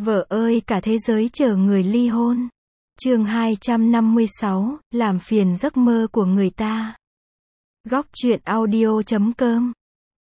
Vợ ơi, cả thế giới chờ người ly hôn. Chương 256, làm phiền giấc mơ của người ta. Góc truyện audio.com.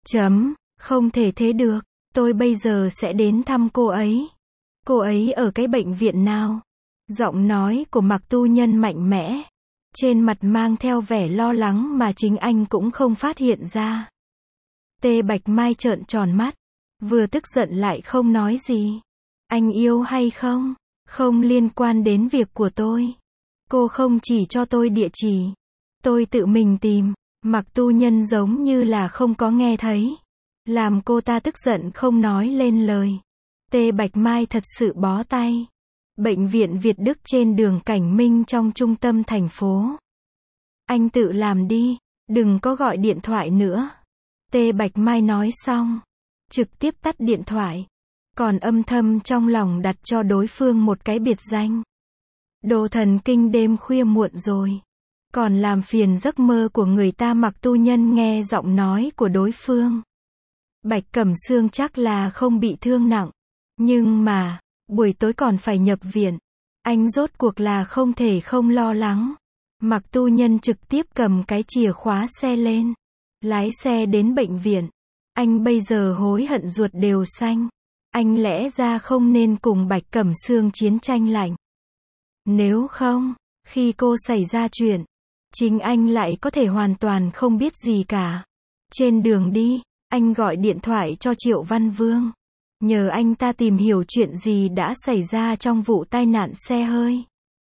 Không thể thế được, tôi bây giờ sẽ đến thăm cô ấy. Cô ấy ở cái bệnh viện nào? Giọng nói của Mạc Tu Nhân mạnh mẽ, trên mặt mang theo vẻ lo lắng mà chính anh cũng không phát hiện ra. Tê Bạch Mai trợn tròn mắt, vừa tức giận lại không nói gì. Anh yêu hay không? Không liên quan đến việc của tôi. Cô không chỉ cho tôi địa chỉ, tôi tự mình tìm. Mạc Tu Nhân giống như là không có nghe thấy, làm cô ta tức giận không nói lên lời. Tê Bạch Mai thật sự bó tay. Bệnh viện Việt Đức trên đường Cảnh Minh trong trung tâm thành phố. Anh tự làm đi, đừng có gọi điện thoại nữa. Tê Bạch Mai nói xong, trực tiếp tắt điện thoại, còn âm thầm trong lòng đặt cho đối phương một cái biệt danh. Đồ thần kinh đêm khuya muộn rồi, còn làm phiền giấc mơ của người ta. Mạc Tu Nhân nghe giọng nói của đối phương. Bạch Cẩm Sương chắc là không bị thương nặng, nhưng mà, buổi tối còn phải nhập viện. Anh rốt cuộc là không thể không lo lắng. Mạc Tu Nhân trực tiếp cầm cái chìa khóa xe lên, lái xe đến bệnh viện. Anh bây giờ hối hận ruột đều xanh. Anh lẽ ra không nên cùng Bạch Cẩm Sương chiến tranh lạnh. Nếu không, khi cô xảy ra chuyện, chính anh lại có thể hoàn toàn không biết gì cả. Trên đường đi, anh gọi điện thoại cho Triệu Văn Vương, nhờ anh ta tìm hiểu chuyện gì đã xảy ra trong vụ tai nạn xe hơi.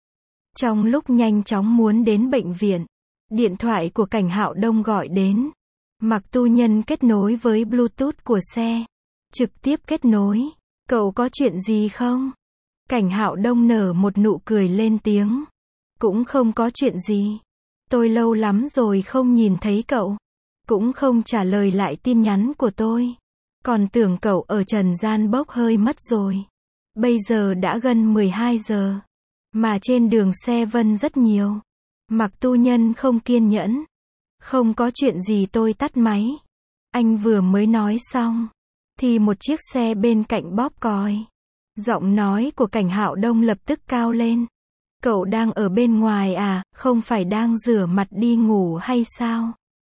Trong lúc nhanh chóng muốn đến bệnh viện, điện thoại của Cảnh Hạo Đông gọi đến. Mạc Tu Nhân kết nối với Bluetooth của xe, trực tiếp kết nối. Cậu có chuyện gì không? Cảnh Hạo Đông nở một nụ cười lên tiếng. Cũng không có chuyện gì. Tôi lâu lắm rồi không nhìn thấy cậu, cũng không trả lời lại tin nhắn của tôi. Còn tưởng cậu ở trần gian bốc hơi mất rồi. Bây giờ đã gần 12 giờ, mà trên đường xe vân rất nhiều. Mạc Tu Nhân không kiên nhẫn. Không có chuyện gì. Tôi tắt máy. Anh vừa mới nói xong, thì một chiếc xe bên cạnh bóp còi. Giọng nói của Cảnh Hạo Đông lập tức cao lên. Cậu đang ở bên ngoài à, không phải đang rửa mặt đi ngủ hay sao?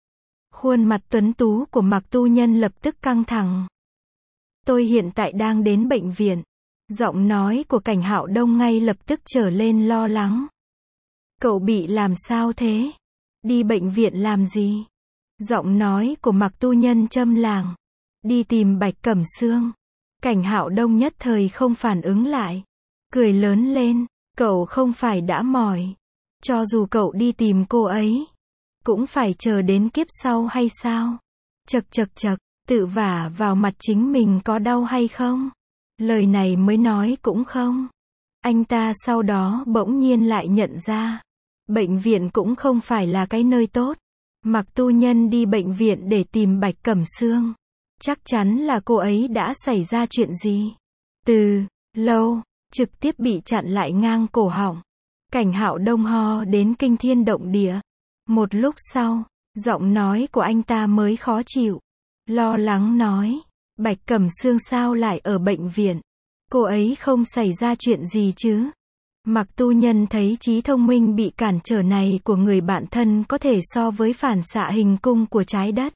Khuôn mặt tuấn tú của Mạc Tu Nhân lập tức căng thẳng. Tôi hiện tại đang đến bệnh viện. Giọng nói của Cảnh Hạo Đông ngay lập tức trở lên lo lắng. Cậu bị làm sao thế? Đi bệnh viện làm gì? Giọng nói của Mạc Tu Nhân châm làng. Đi tìm Bạch Cẩm Sương. Cảnh Hạo Đông nhất thời không phản ứng lại, cười lớn lên. Cậu không phải đã mỏi, cho dù cậu đi tìm cô ấy, cũng phải chờ đến kiếp sau hay sao? Chậc, tự vả vào mặt chính mình có đau hay không? Lời này mới nói cũng không. Anh ta sau đó bỗng nhiên lại nhận ra, bệnh viện cũng không phải là cái nơi tốt. Mạc Tu Nhân đi bệnh viện để tìm Bạch Cẩm Sương, chắc chắn là cô ấy đã xảy ra chuyện gì. Từ lâu, trực tiếp bị chặn lại ngang cổ họng. Cảnh Hạo Đông ho đến kinh thiên động địa. Một lúc sau, giọng nói của anh ta mới khó chịu, lo lắng nói. Bạch Cẩm Sương sao lại ở bệnh viện? Cô ấy không xảy ra chuyện gì chứ? Mạc Tu Nhân thấy trí thông minh bị cản trở này của người bạn thân có thể so với phản xạ hình cung của trái đất.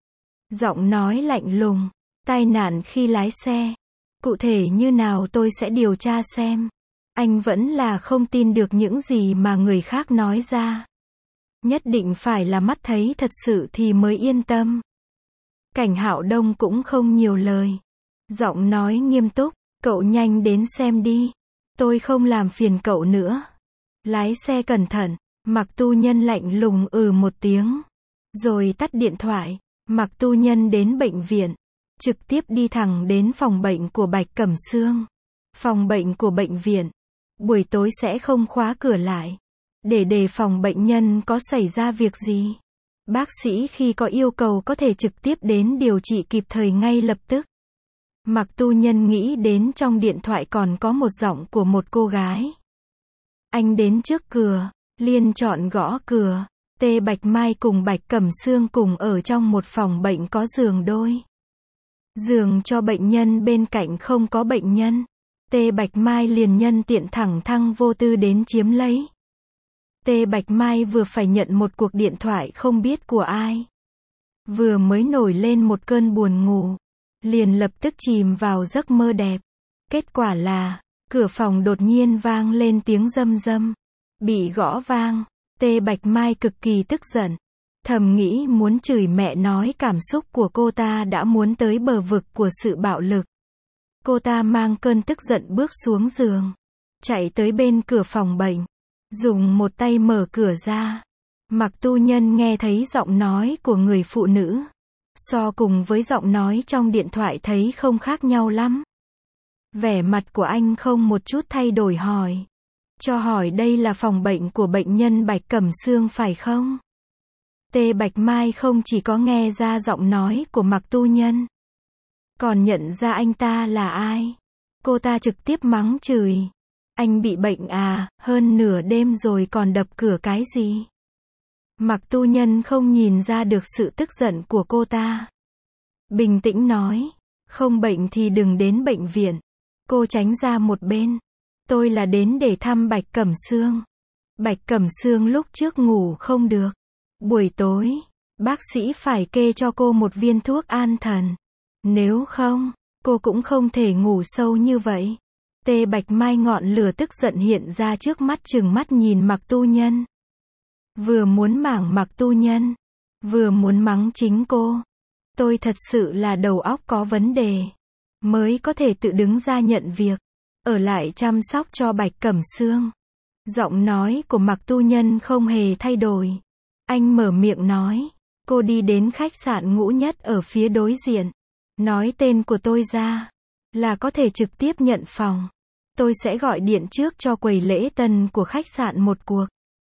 Giọng nói lạnh lùng. Tai nạn khi lái xe. Cụ thể như nào tôi sẽ điều tra xem. Anh vẫn là không tin được những gì mà người khác nói ra. Nhất định phải là mắt thấy thật sự thì mới yên tâm. Cảnh Hạo Đông cũng không nhiều lời. Giọng nói nghiêm túc. Cậu nhanh đến xem đi. Tôi không làm phiền cậu nữa. Lái xe cẩn thận. Mạc Tu Nhân lạnh lùng một tiếng, rồi tắt điện thoại. Mạc Tu Nhân đến bệnh viện, trực tiếp đi thẳng đến phòng bệnh của Bạch Cẩm Sương. Phòng bệnh của bệnh viện, buổi tối sẽ không khóa cửa lại, để đề phòng bệnh nhân có xảy ra việc gì. Bác sĩ khi có yêu cầu có thể trực tiếp đến điều trị kịp thời ngay lập tức. Mạc Tu Nhân nghĩ đến trong điện thoại còn có một giọng của một cô gái. Anh đến trước cửa, liền chọn gõ cửa. Tê Bạch Mai cùng Bạch Cẩm Sương cùng ở trong một phòng bệnh có giường đôi. Giường cho bệnh nhân bên cạnh không có bệnh nhân. Tê Bạch Mai liền nhân tiện thẳng thăng vô tư đến chiếm lấy. Tê Bạch Mai vừa phải nhận một cuộc điện thoại không biết của ai. Vừa mới nổi lên một cơn buồn ngủ, liền lập tức chìm vào giấc mơ đẹp. Kết quả là, cửa phòng đột nhiên vang lên tiếng râm râm. Bị gõ vang, Tê Bạch Mai cực kỳ tức giận. Thầm nghĩ muốn chửi mẹ nói cảm xúc của cô ta đã muốn tới bờ vực của sự bạo lực. Cô ta mang cơn tức giận bước xuống giường, chạy tới bên cửa phòng bệnh, dùng một tay mở cửa ra. Mạc Tu Nhân nghe thấy giọng nói của người phụ nữ, so cùng với giọng nói trong điện thoại thấy không khác nhau lắm. Vẻ mặt của anh không một chút thay đổi hỏi. Cho hỏi đây là phòng bệnh của bệnh nhân Bạch Cẩm Sương phải không? Tê Bạch Mai không chỉ có nghe ra giọng nói của Mạc Tu Nhân, còn nhận ra anh ta là ai. Cô ta trực tiếp mắng chửi. Anh bị bệnh à, hơn nửa đêm rồi còn đập cửa cái gì? Mạc Tu Nhân không nhìn ra được sự tức giận của cô ta. Bình tĩnh nói, không bệnh thì đừng đến bệnh viện. Cô tránh ra một bên. Tôi là đến để thăm Bạch Cẩm Sương. Bạch Cẩm Sương lúc trước ngủ không được. Buổi tối, bác sĩ phải kê cho cô một viên thuốc an thần. Nếu không, cô cũng không thể ngủ sâu như vậy. Tê Bạch Mai ngọn lửa tức giận hiện ra trước mắt trừng mắt nhìn Mạc Tu Nhân. Vừa muốn mảng Mạc Tu Nhân, vừa muốn mắng chính cô. Tôi thật sự là đầu óc có vấn đề, mới có thể tự đứng ra nhận việc, ở lại chăm sóc cho Bạch Cẩm Sương. Giọng nói của Mạc Tu Nhân không hề thay đổi. Anh mở miệng nói, cô đi đến khách sạn Ngũ Nhất ở phía đối diện. Nói tên của tôi ra, là có thể trực tiếp nhận phòng. Tôi sẽ gọi điện trước cho quầy lễ tân của khách sạn một cuộc.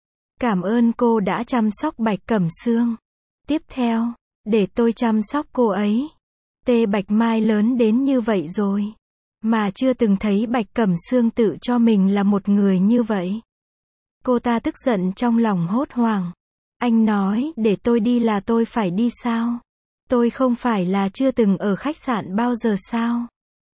Cảm ơn cô đã chăm sóc Bạch Cẩm Sương. Tiếp theo, để tôi chăm sóc cô ấy. Tê Bạch Mai lớn đến như vậy rồi, mà chưa từng thấy Bạch Cẩm Sương tự cho mình là một người như vậy. Cô ta tức giận trong lòng hốt hoảng. Anh nói để tôi đi là tôi phải đi sao? Tôi không phải là chưa từng ở khách sạn bao giờ sao?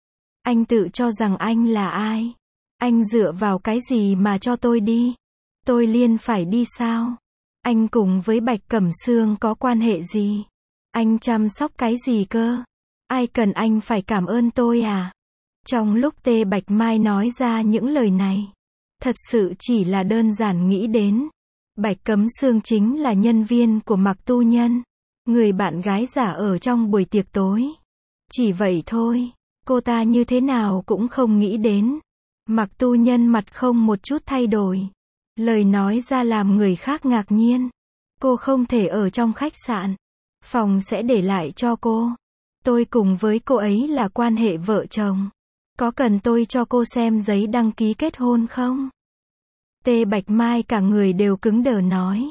Anh tự cho rằng anh là ai? Anh dựa vào cái gì mà cho tôi đi? Tôi liền phải đi sao? Anh cùng với Bạch Cẩm Sương có quan hệ gì? Anh chăm sóc cái gì cơ? Ai cần anh phải cảm ơn tôi à? Trong lúc Tê Bạch Mai nói ra những lời này, thật sự chỉ là đơn giản nghĩ đến. Bạch Cẩm Sương chính là nhân viên của Mạc Tu Nhân, người bạn gái giả ở trong buổi tiệc tối. Chỉ vậy thôi, cô ta như thế nào cũng không nghĩ đến. Mạc Tu Nhân mặt không một chút thay đổi. Lời nói ra làm người khác ngạc nhiên. Cô không thể ở trong khách sạn. Phòng sẽ để lại cho cô. Tôi cùng với cô ấy là quan hệ vợ chồng. Có cần tôi cho cô xem giấy đăng ký kết hôn không? Tê Bạch Mai cả người đều cứng đờ nói.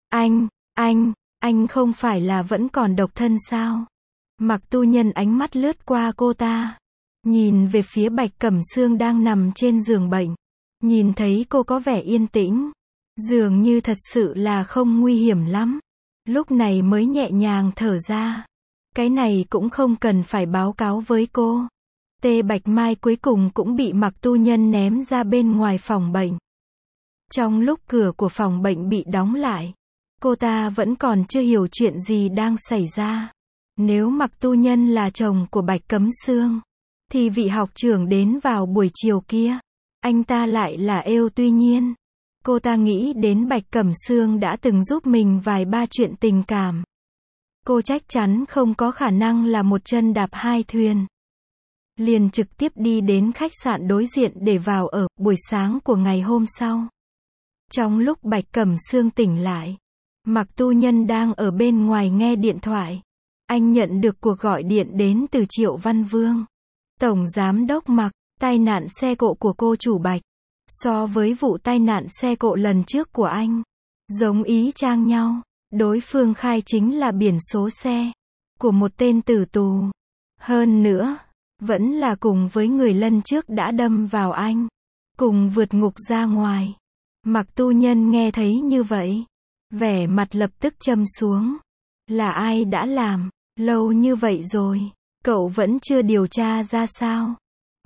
Anh không phải là vẫn còn độc thân sao? Mạc Tu Nhân ánh mắt lướt qua cô ta, nhìn về phía Bạch Cẩm Sương đang nằm trên giường bệnh. Nhìn thấy cô có vẻ yên tĩnh, dường như thật sự là không nguy hiểm lắm. Lúc này mới nhẹ nhàng thở ra. Cái này cũng không cần phải báo cáo với cô. Tê Bạch Mai cuối cùng cũng bị Mạc Tu Nhân ném ra bên ngoài phòng bệnh. Trong lúc cửa của phòng bệnh bị đóng lại, cô ta vẫn còn chưa hiểu chuyện gì đang xảy ra. Nếu Mạc Tu Nhân là chồng của Bạch Cẩm Sương, thì vị học trưởng đến vào buổi chiều kia, anh ta lại là êu. Tuy nhiên, cô ta nghĩ đến Bạch Cẩm Sương đã từng giúp mình vài ba chuyện tình cảm. Cô chắc chắn không có khả năng là một chân đạp hai thuyền. Liền trực tiếp đi đến khách sạn đối diện để vào ở. Buổi sáng của ngày hôm sau, trong lúc Bạch Cẩm Sương tỉnh lại, Mạc Tu Nhân đang ở bên ngoài nghe điện thoại. Anh nhận được cuộc gọi điện đến từ Triệu Văn Vương, Tổng Giám đốc Mạc. Tai nạn xe cộ của cô chủ Bạch, so với vụ tai nạn xe cộ lần trước của anh, giống ý chang nhau. Đối phương khai chính là biển số xe của một tên tử tù. Hơn nữa, vẫn là cùng với người lần trước đã đâm vào anh, cùng vượt ngục ra ngoài. Mạc Tu Nhân nghe thấy như vậy, vẻ mặt lập tức châm xuống. Là ai đã làm? Lâu như vậy rồi, cậu vẫn chưa điều tra ra sao?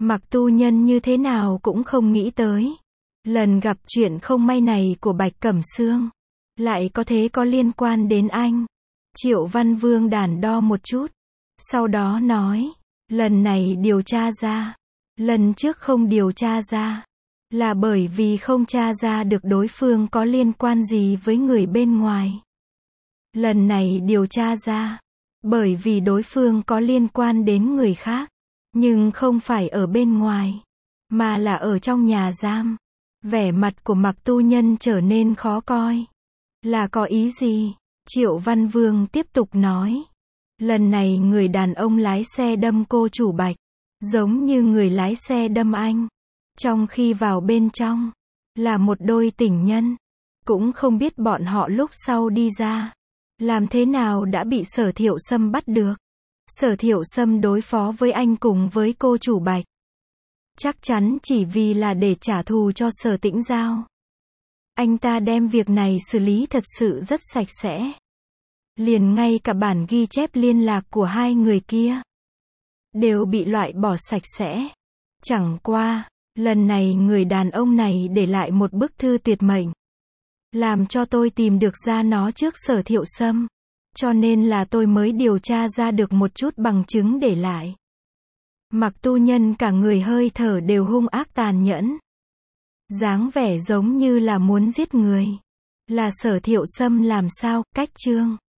Mạc Tu Nhân như thế nào cũng không nghĩ tới. Lần gặp chuyện không may này của Bạch Cẩm Sương, lại có thế có liên quan đến anh. Triệu Văn Vương đắn đo một chút, sau đó nói, lần này điều tra ra, lần trước không điều tra ra, là bởi vì không tra ra được đối phương có liên quan gì với người bên ngoài. Lần này điều tra ra, bởi vì đối phương có liên quan đến người khác, nhưng không phải ở bên ngoài, mà là ở trong nhà giam. Vẻ mặt của Mạc Tu Nhân trở nên khó coi. Là có ý gì? Triệu Văn Vương tiếp tục nói. Lần này người đàn ông lái xe đâm cô chủ Bạch, giống như người lái xe đâm anh. Trong khi vào bên trong, là một đôi tình nhân. Cũng không biết bọn họ lúc sau đi ra, làm thế nào đã bị Sở Thiệu Sâm bắt được. Sở Thiệu Sâm đối phó với anh cùng với cô chủ Bạch, chắc chắn chỉ vì là để trả thù cho Sở Tĩnh Giao. Anh ta đem việc này xử lý thật sự rất sạch sẽ. Liền ngay cả bản ghi chép liên lạc của hai người kia đều bị loại bỏ sạch sẽ. Chẳng qua, lần này người đàn ông này để lại một bức thư tuyệt mệnh, làm cho tôi tìm được ra nó trước Sở Thiệu Sâm. Cho nên là tôi mới điều tra ra được một chút bằng chứng để lại. Mạc Tu Nhân cả người hơi thở đều hung ác tàn nhẫn, dáng vẻ giống như là muốn giết người. Là Sở Thiệu Sâm làm sao? Cách chương